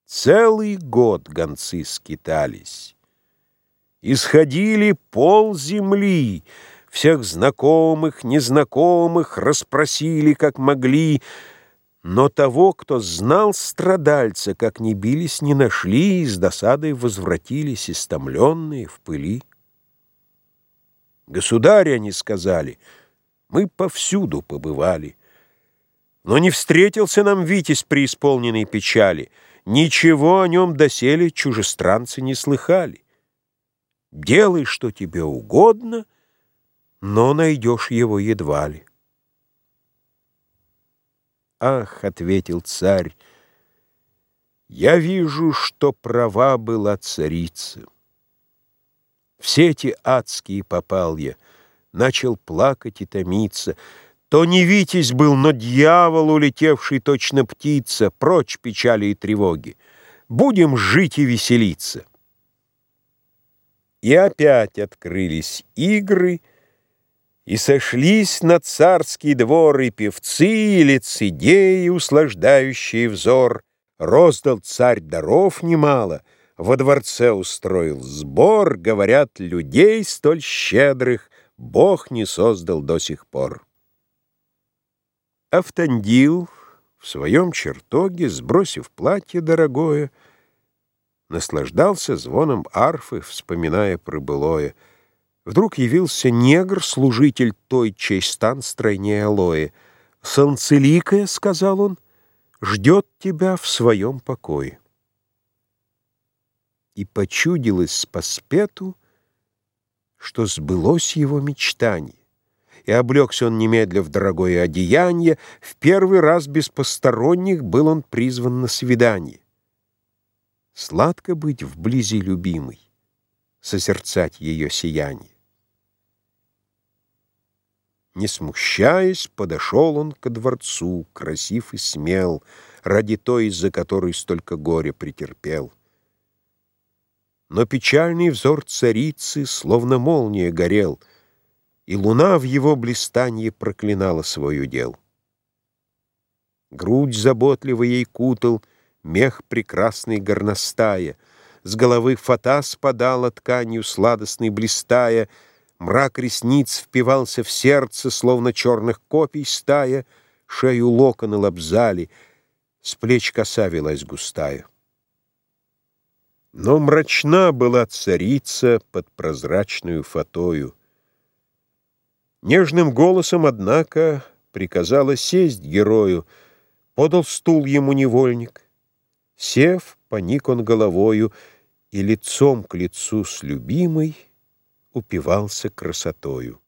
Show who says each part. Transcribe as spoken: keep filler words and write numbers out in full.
Speaker 1: Целый год гонцы скитались, исходили пол земли, всех знакомых, незнакомых расспросили, как могли, но того, кто знал страдальца, как ни бились, не нашли, и с досадой возвратились, истомленные в пыли. «Государь, — они сказали, — мы повсюду побывали, но не встретился нам витязь преисполненной печали, ничего о нем доселе чужестранцы не слыхали. Делай, что тебе угодно, но найдешь его едва ли». «Ах, — ответил царь, — я вижу, что права была царица. В сети адские попал я, начал плакать и томиться. То не витязь был, но дьявол, улетевший точно птица. Прочь печали и тревоги, будем жить и веселиться». И опять открылись игры, и сошлись на царский двор и певцы, и лицедеи, услаждающие взор. Роздал царь даров немало, во дворце устроил сбор, говорят, людей столь щедрых Бог не создал до сих пор. Автандил в своем чертоге, сбросив платье дорогое, наслаждался звоном арфы, вспоминая про былое. Вдруг явился негр, служитель той, чей стан стройнее алоэ. «Солнцеликая, — сказал он, — ждет тебя в своем покое». И почудилось Паспету, что сбылось его мечтание, и облегся он немедля в дорогое одеяние. В первый раз без посторонних был он призван на свидание. Сладко быть вблизи любимой, созерцать ее сияние. Не смущаясь, подошел он ко дворцу, красив и смел, ради той, из-за которой столько горя претерпел. Но печальный взор царицы словно молния горел, и луна в его блистанье проклинала свой удел. Грудь заботливо ей кутал мех прекрасный горностая, с головы фата спадала тканью сладостной блистая, мрак ресниц впивался в сердце, словно черных копий стая, шею локоны лобзали, с плеч коса велась густая. Но мрачна была царица под прозрачную фатою. Нежным голосом, однако, приказала сесть герою, подал стул ему невольник. Сев, поник он головою, и лицом к лицу с любимой упивался красотою.